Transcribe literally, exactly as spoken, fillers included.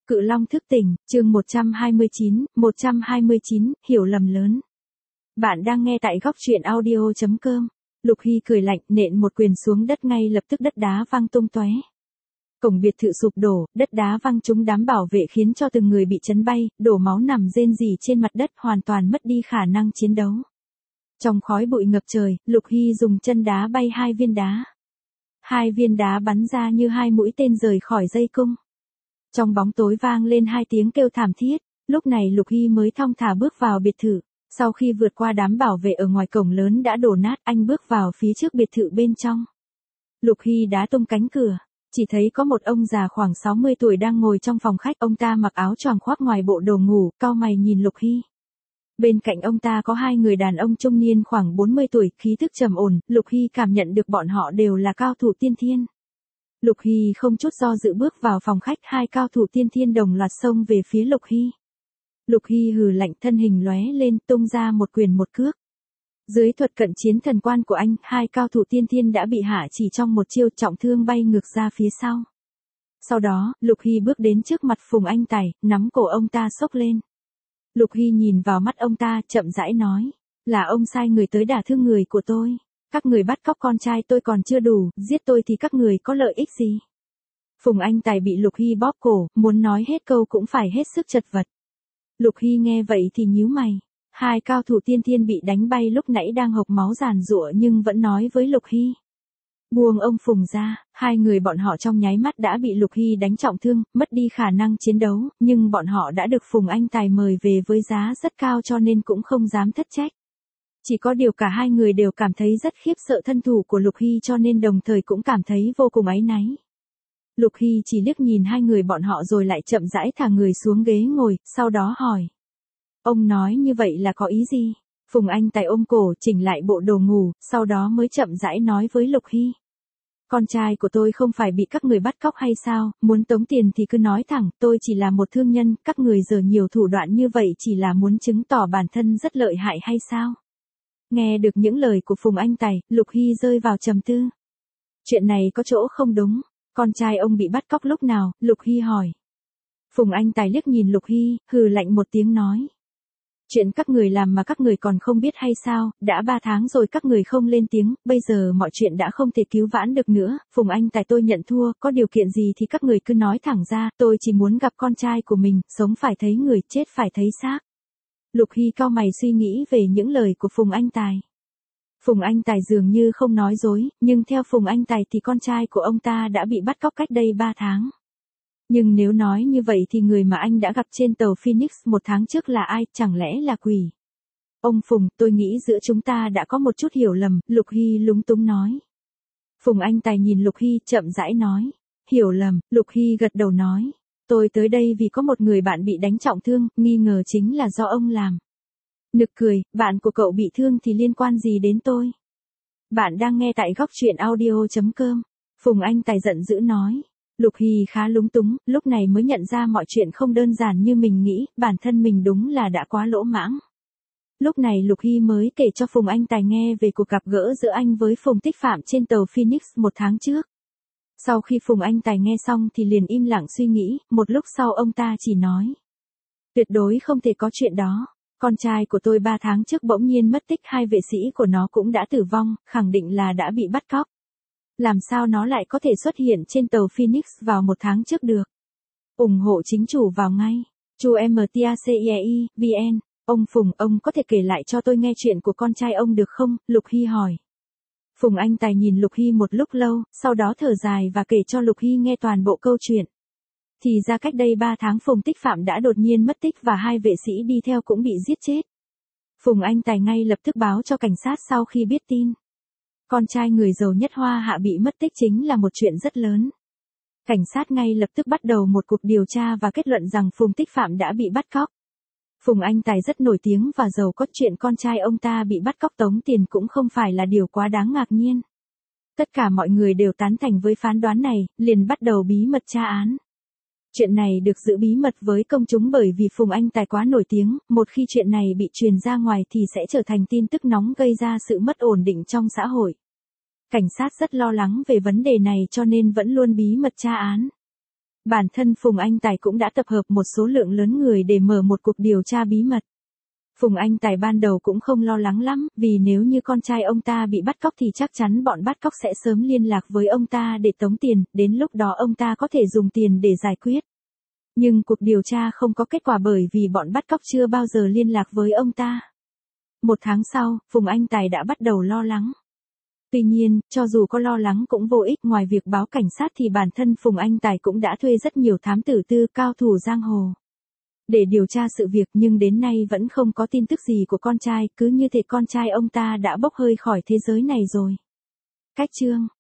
Cự Long thức tỉnh, chương một trăm hai mươi chín, một trăm hai mươi chín, hiểu lầm lớn. Bạn đang nghe tại góc truyện audio chấm com. Lục Hy cười lạnh, nện một quyền xuống đất, ngay lập tức đất đá văng tung tóe. Cổng biệt thự sụp đổ, đất đá văng trúng đám bảo vệ khiến cho từng người bị chấn bay, đổ máu nằm rên rỉ trên mặt đất, hoàn toàn mất đi khả năng chiến đấu. Trong khói bụi ngập trời, Lục Hy dùng chân đá bay hai viên đá. Hai viên đá bắn ra như hai mũi tên rời khỏi dây cung. Trong bóng tối vang lên hai tiếng kêu thảm thiết, lúc này Lục Hy mới thong thả bước vào biệt thự. Sau khi vượt qua đám bảo vệ ở ngoài cổng lớn đã đổ nát, anh bước vào phía trước biệt thự bên trong. Lục Hy đá tung cánh cửa, chỉ thấy có một ông già khoảng sáu mươi tuổi đang ngồi trong phòng khách, ông ta mặc áo choàng khoác ngoài bộ đồ ngủ, cau mày nhìn Lục Hy. Bên cạnh ông ta có hai người đàn ông trung niên khoảng bốn mươi tuổi, khí thức trầm ổn, Lục Hy cảm nhận được bọn họ đều là cao thủ tiên thiên. Lục Hy không chút do dự bước vào phòng khách, hai cao thủ tiên thiên đồng loạt xông về phía Lục Hy. Lục Hy hừ lạnh, thân hình lóe lên, tung ra một quyền một cước. Dưới thuật cận chiến thần quan của anh, hai cao thủ tiên thiên đã bị hạ chỉ trong một chiêu, trọng thương bay ngược ra phía sau. Sau đó, Lục Hy bước đến trước mặt Phùng Anh Tài, nắm cổ ông ta xốc lên. Lục Hy nhìn vào mắt ông ta, chậm rãi nói, là ông sai người tới đả thương người của tôi. Các người bắt cóc con trai tôi còn chưa đủ, giết tôi thì các người có lợi ích gì? Phùng Anh Tài bị Lục Hy bóp cổ, muốn nói hết câu cũng phải hết sức chật vật. Lục Hy nghe vậy thì nhíu mày. Hai cao thủ tiên thiên bị đánh bay lúc nãy đang hộc máu giàn giụa nhưng vẫn nói với Lục Hy. Buông ông Phùng ra, hai người bọn họ trong nháy mắt đã bị Lục Hy đánh trọng thương, mất đi khả năng chiến đấu, nhưng bọn họ đã được Phùng Anh Tài mời về với giá rất cao cho nên cũng không dám thất trách. Chỉ có điều cả hai người đều cảm thấy rất khiếp sợ thân thủ của Lục Hy cho nên đồng thời cũng cảm thấy vô cùng áy náy. Lục Hy chỉ liếc nhìn hai người bọn họ rồi lại chậm rãi thả người xuống ghế ngồi, sau đó hỏi. Ông nói như vậy là có ý gì? Phùng Anh Tài ôm cổ, chỉnh lại bộ đồ ngủ, sau đó mới chậm rãi nói với Lục Hy. Con trai của tôi không phải bị các người bắt cóc hay sao, muốn tống tiền thì cứ nói thẳng, tôi chỉ là một thương nhân, các người giờ nhiều thủ đoạn như vậy chỉ là muốn chứng tỏ bản thân rất lợi hại hay sao? Nghe được những lời của Phùng Anh Tài, Lục Hy rơi vào trầm tư. Chuyện này có chỗ không đúng, con trai ông bị bắt cóc lúc nào? Lục Hy hỏi. Phùng Anh Tài liếc nhìn Lục Hy, hừ lạnh một tiếng nói. Chuyện các người làm mà các người còn không biết hay sao, đã ba tháng rồi các người không lên tiếng, bây giờ mọi chuyện đã không thể cứu vãn được nữa, Phùng Anh Tài tôi nhận thua, có điều kiện gì thì các người cứ nói thẳng ra, tôi chỉ muốn gặp con trai của mình, sống phải thấy người, chết phải thấy xác. Lục Hy cau mày suy nghĩ về những lời của Phùng Anh Tài. Phùng Anh Tài dường như không nói dối, nhưng theo Phùng Anh Tài thì con trai của ông ta đã bị bắt cóc cách đây ba tháng. Nhưng nếu nói như vậy thì người mà anh đã gặp trên tàu Phoenix một tháng trước là ai, chẳng lẽ là quỷ? Ông Phùng, tôi nghĩ giữa chúng ta đã có một chút hiểu lầm, Lục Hy lúng túng nói. Phùng Anh Tài nhìn Lục Hy, chậm rãi nói. Hiểu lầm, Lục Hy gật đầu nói. Tôi tới đây vì có một người bạn bị đánh trọng thương, nghi ngờ chính là do ông làm. Nực cười, bạn của cậu bị thương thì liên quan gì đến tôi? Bạn đang nghe tại góc truyện audio chấm com. Phùng Anh Tài giận dữ nói. Lục Hy khá lúng túng, lúc này mới nhận ra mọi chuyện không đơn giản như mình nghĩ, bản thân mình đúng là đã quá lỗ mãng. Lúc này Lục Hy mới kể cho Phùng Anh Tài nghe về cuộc gặp gỡ giữa anh với Phùng Tích Phạm trên tàu Phoenix một tháng trước. Sau khi Phùng Anh Tài nghe xong thì liền im lặng suy nghĩ, một lúc sau ông ta chỉ nói. Tuyệt đối không thể có chuyện đó, con trai của tôi ba tháng trước bỗng nhiên mất tích, hai vệ sĩ của nó cũng đã tử vong, khẳng định là đã bị bắt cóc. Làm sao nó lại có thể xuất hiện trên tàu Phoenix vào một tháng trước được? ủng hộ chính chủ vào ngay. Chu em tê a xê i e i, vn. Ông Phùng, ông có thể kể lại cho tôi nghe chuyện của con trai ông được không? Lục Hy hỏi. Phùng Anh Tài nhìn Lục Hy một lúc lâu, sau đó thở dài và kể cho Lục Hy nghe toàn bộ câu chuyện. Thì ra cách đây ba tháng Phùng Tích Phạm đã đột nhiên mất tích và hai vệ sĩ đi theo cũng bị giết chết. Phùng Anh Tài ngay lập tức báo cho cảnh sát sau khi biết tin. Con trai người giàu nhất Hoa Hạ bị mất tích chính là một chuyện rất lớn. Cảnh sát ngay lập tức bắt đầu một cuộc điều tra và kết luận rằng Phùng Tích Phạm đã bị bắt cóc. Phùng Anh Tài rất nổi tiếng và giàu có, chuyện con trai ông ta bị bắt cóc tống tiền cũng không phải là điều quá đáng ngạc nhiên. Tất cả mọi người đều tán thành với phán đoán này, liền bắt đầu bí mật tra án. Chuyện này được giữ bí mật với công chúng bởi vì Phùng Anh Tài quá nổi tiếng, một khi chuyện này bị truyền ra ngoài thì sẽ trở thành tin tức nóng gây ra sự mất ổn định trong xã hội. Cảnh sát rất lo lắng về vấn đề này cho nên vẫn luôn bí mật tra án. Bản thân Phùng Anh Tài cũng đã tập hợp một số lượng lớn người để mở một cuộc điều tra bí mật. Phùng Anh Tài ban đầu cũng không lo lắng lắm, vì nếu như con trai ông ta bị bắt cóc thì chắc chắn bọn bắt cóc sẽ sớm liên lạc với ông ta để tống tiền, đến lúc đó ông ta có thể dùng tiền để giải quyết. Nhưng cuộc điều tra không có kết quả bởi vì bọn bắt cóc chưa bao giờ liên lạc với ông ta. Một tháng sau, Phùng Anh Tài đã bắt đầu lo lắng. Tuy nhiên, cho dù có lo lắng cũng vô ích, ngoài việc báo cảnh sát thì bản thân Phùng Anh Tài cũng đã thuê rất nhiều thám tử tư cao thủ giang hồ để điều tra sự việc, nhưng đến nay vẫn không có tin tức gì của con trai, cứ như thể con trai ông ta đã bốc hơi khỏi thế giới này rồi. Cách chương